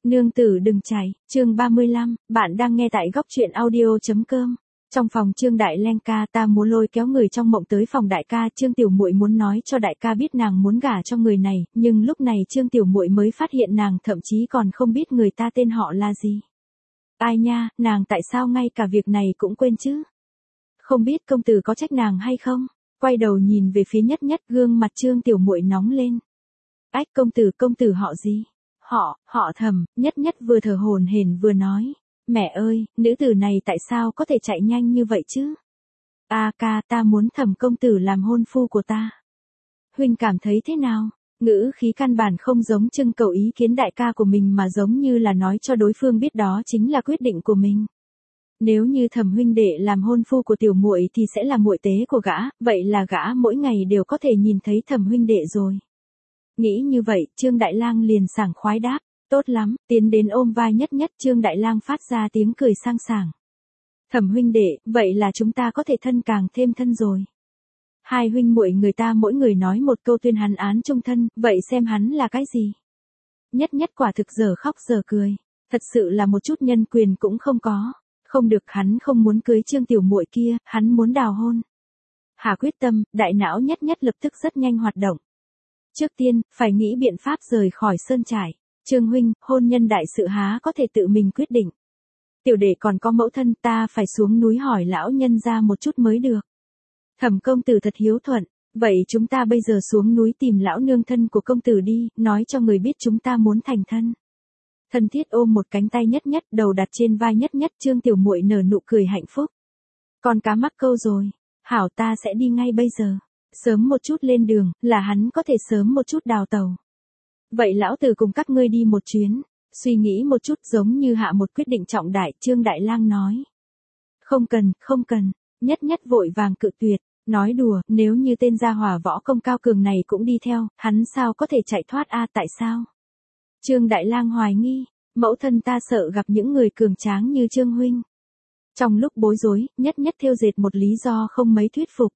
Nương tử đừng chạy, chương 35, bạn đang nghe tại góc truyện audio.com. Trong phòng Trương Đại Len ca, ta muốn lôi kéo người trong mộng tới phòng đại ca, Trương Tiểu Muội muốn nói cho đại ca biết nàng muốn gả cho người này, nhưng lúc này Trương Tiểu Muội mới phát hiện nàng thậm chí còn không biết người ta tên họ là gì. Ai nha, nàng tại sao ngay cả việc này cũng quên chứ? Không biết công tử có trách nàng hay không? Quay đầu nhìn về phía Nhất Nhất, gương mặt Trương Tiểu Muội nóng lên. Ách, công tử họ gì? Họ Thẩm. Nhất Nhất vừa thở hổn hển vừa nói. Mẹ ơi, nữ tử này tại sao có thể chạy nhanh như vậy chứ? A ca, ta muốn Thẩm công tử làm hôn phu của ta. Huynh cảm thấy thế nào? Ngữ khí căn bản không giống trưng cầu ý kiến đại ca của mình mà giống như là nói cho đối phương biết đó chính là quyết định của mình. Nếu như Thẩm huynh đệ làm hôn phu của tiểu muội thì sẽ là muội tế của gã, vậy là gã mỗi ngày đều có thể nhìn thấy Thẩm huynh đệ rồi. Nghĩ như vậy, Trương Đại Lang liền sảng khoái đáp, tốt lắm, tiến đến ôm vai Nhất Nhất, Trương Đại Lang phát ra tiếng cười sang sảng. Thẩm huynh đệ, vậy là chúng ta có thể thân càng thêm thân rồi. Hai huynh muội người ta mỗi người nói một câu tuyên hắn án chung thân, vậy xem hắn là cái gì? Nhất Nhất quả thực giờ khóc giờ cười, thật sự là một chút nhân quyền cũng không có. Không được, hắn không muốn cưới Trương Tiểu Muội kia, hắn muốn đào hôn. Hà quyết tâm, đại não Nhất Nhất lập tức rất nhanh hoạt động. Trước tiên, phải nghĩ biện pháp rời khỏi sơn trại. Trương huynh, hôn nhân đại sự há có thể tự mình quyết định. Tiểu đệ còn có mẫu thân, ta phải xuống núi hỏi lão nhân ra một chút mới được. Thẩm công tử thật hiếu thuận, vậy chúng ta bây giờ xuống núi tìm lão nương thân của công tử đi, nói cho người biết chúng ta muốn thành thân. Thân thiết ôm một cánh tay Nhất Nhất, đầu đặt trên vai Nhất Nhất, Trương Tiểu Muội nở nụ cười hạnh phúc. Con cá mắc câu rồi, hảo, ta sẽ đi ngay bây giờ. Sớm một chút lên đường, là hắn có thể sớm một chút đào tàu. Vậy lão tử cùng các ngươi đi một chuyến, suy nghĩ một chút, giống như hạ một quyết định trọng đại, Trương Đại Lang nói. Không cần, Nhất Nhất vội vàng cự tuyệt, nói đùa, nếu như tên gia hỏa võ công cao cường này cũng đi theo, hắn sao có thể chạy thoát a, tại sao? Trương Đại Lang hoài nghi, mẫu thân ta sợ gặp những người cường tráng như Trương huynh. Trong lúc bối rối, Nhất Nhất thêu dệt một lý do không mấy thuyết phục.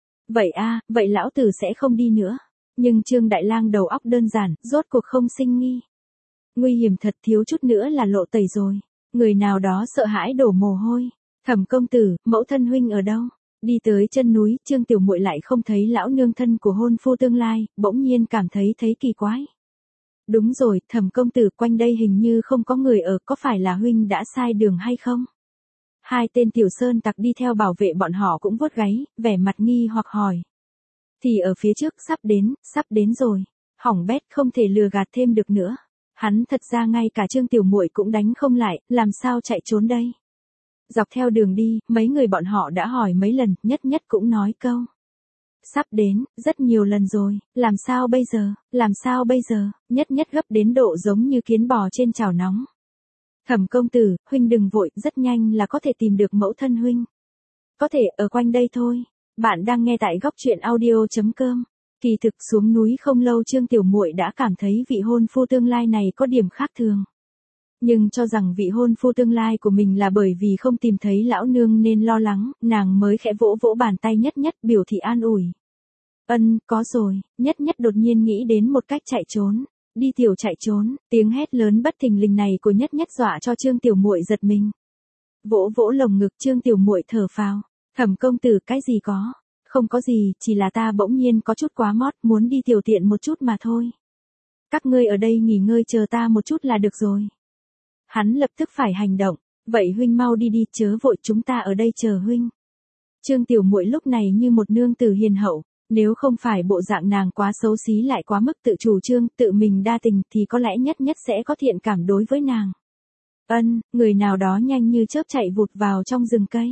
Vậy lão tử sẽ không đi nữa. Nhưng Trương Đại Lang đầu óc đơn giản, rốt cuộc không sinh nghi. Nguy hiểm thật, thiếu chút nữa là lộ tẩy rồi. Người nào đó sợ hãi đổ mồ hôi. Thẩm công tử, mẫu thân huynh ở đâu? Đi tới chân núi, Trương Tiểu Muội lại không thấy lão nương thân của hôn phu tương lai, bỗng nhiên cảm thấy kỳ quái. Đúng rồi, Thẩm công tử, quanh đây hình như không có người ở, có phải là huynh đã sai đường hay không? Hai tên tiểu sơn tặc đi theo bảo vệ bọn họ cũng vuốt gáy, vẻ mặt nghi hoặc hỏi. Thì ở phía trước, sắp đến rồi. Hỏng bét, không thể lừa gạt thêm được nữa. Hắn thật ra ngay cả Trương Tiểu Muội cũng đánh không lại, làm sao chạy trốn đây? Dọc theo đường đi, mấy người bọn họ đã hỏi mấy lần, Nhất Nhất cũng nói câu. Sắp đến, rất nhiều lần rồi, làm sao bây giờ, Nhất Nhất gấp đến độ giống như kiến bò trên chảo nóng. Thẩm công tử, huynh đừng vội, rất nhanh là có thể tìm được mẫu thân huynh. Có thể ở quanh đây thôi. Bạn đang nghe tại góc truyện audio.com. Kỳ thực xuống núi không lâu, Trương Tiểu Muội đã cảm thấy vị hôn phu tương lai này có điểm khác thường. Nhưng cho rằng vị hôn phu tương lai của mình là bởi vì không tìm thấy lão nương nên lo lắng, nàng mới khẽ vỗ vỗ bàn tay Nhất Nhất, biểu thị an ủi. Có rồi, Nhất Nhất đột nhiên nghĩ đến một cách chạy trốn. Đi tiểu chạy trốn, tiếng hét lớn bất thình lình này của Nhất Nhất dọa cho Trương Tiểu Muội giật mình. Vỗ vỗ lồng ngực, Trương Tiểu Muội thở phào. Thẩm công tử, cái gì có? Không có gì, chỉ là ta bỗng nhiên có chút quá mót, muốn đi tiểu tiện một chút mà thôi. Các ngươi ở đây nghỉ ngơi chờ ta một chút là được rồi. Hắn lập tức phải hành động, vậy huynh mau đi đi, chớ vội, chúng ta ở đây chờ huynh. Trương Tiểu Muội lúc này như một nương tử hiền hậu, nếu không phải bộ dạng nàng quá xấu xí lại quá mức tự chủ trương, tự mình đa tình thì có lẽ Nhất Nhất sẽ có thiện cảm đối với nàng. Người nào đó nhanh như chớp chạy vụt vào trong rừng cây.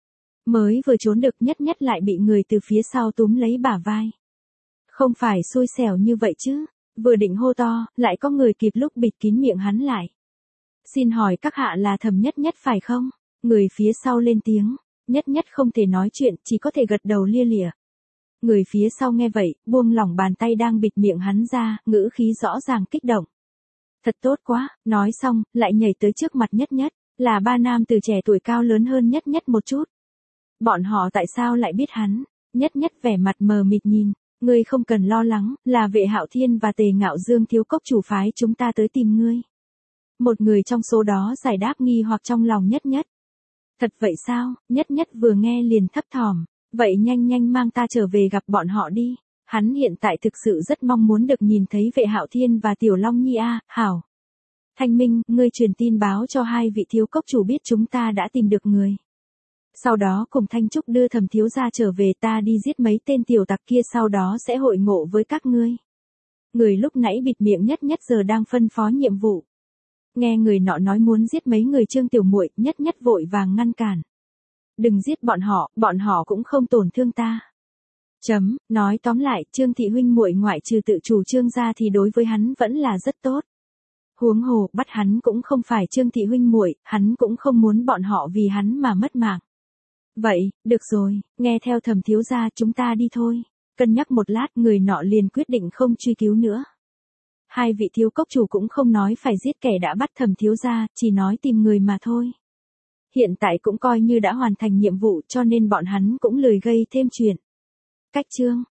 Mới vừa trốn được, Nhất Nhất lại bị người từ phía sau túm lấy bả vai. Không phải xui xẻo như vậy chứ, vừa định hô to, lại có người kịp lúc bịt kín miệng hắn lại. Xin hỏi các hạ là Thẩm Nhất Nhất phải không? Người phía sau lên tiếng, Nhất Nhất không thể nói chuyện, chỉ có thể gật đầu lia lịa. Người phía sau nghe vậy, buông lỏng bàn tay đang bịt miệng hắn ra, ngữ khí rõ ràng kích động. Thật tốt quá, nói xong, lại nhảy tới trước mặt Nhất Nhất, là ba nam từ trẻ tuổi cao lớn hơn Nhất Nhất một chút. Bọn họ tại sao lại biết hắn? Nhất Nhất vẻ mặt mờ mịt nhìn, ngươi không cần lo lắng, là Vệ Hạo Thiên và Tề Ngạo Dương thiếu cốc chủ phái chúng ta tới tìm ngươi. Một người trong số đó giải đáp nghi hoặc trong lòng Nhất Nhất. Thật vậy sao? Nhất Nhất vừa nghe liền thấp thỏm. Vậy nhanh nhanh mang ta trở về gặp bọn họ đi. Hắn hiện tại thực sự rất mong muốn được nhìn thấy Vệ Hạo Thiên và Tiểu Long Nhi a. Hảo. Thanh Minh, ngươi truyền tin báo cho hai vị thiếu cốc chủ biết chúng ta đã tìm được người. Sau đó cùng Thanh Trúc đưa Thẩm thiếu gia trở về, ta đi giết mấy tên tiểu tặc kia, sau đó sẽ hội ngộ với các ngươi. Người lúc nãy bịt miệng Nhất Nhất giờ đang phân phó nhiệm vụ. Nghe người nọ nói muốn giết mấy người Trương tiểu muội, Nhất Nhất vội vàng ngăn cản. Đừng giết bọn họ cũng không tổn thương ta. Nói tóm lại, Trương thị huynh muội ngoại trừ tự chủ Trương gia thì đối với hắn vẫn là rất tốt. Huống hồ, bắt hắn cũng không phải Trương thị huynh muội, hắn cũng không muốn bọn họ vì hắn mà mất mạng. Vậy, được rồi, nghe theo Thẩm thiếu gia, chúng ta đi thôi. Cân nhắc một lát, người nọ liền quyết định không truy cứu nữa. Hai vị thiếu cốc chủ cũng không nói phải giết kẻ đã bắt Thẩm thiếu gia, chỉ nói tìm người mà thôi. Hiện tại cũng coi như đã hoàn thành nhiệm vụ, cho nên bọn hắn cũng lười gây thêm chuyện. Cách chương